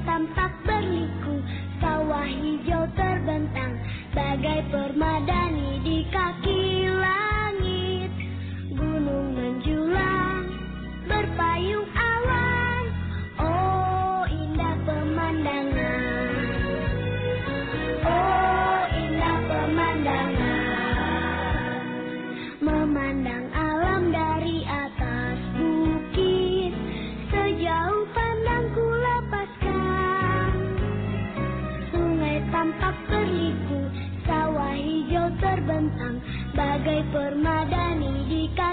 tampak berliku, sawah hijau terbentang bagai permadani di kaki langit. Gunung menjulang berpayung awan, oh indah pemandangan. Oh indah pemandangan, memandang alam dari atas bukit, sejauh pandangku lepaskan. Sungai tampak berliku, sawah hijau terbentang bagai permadani di kaki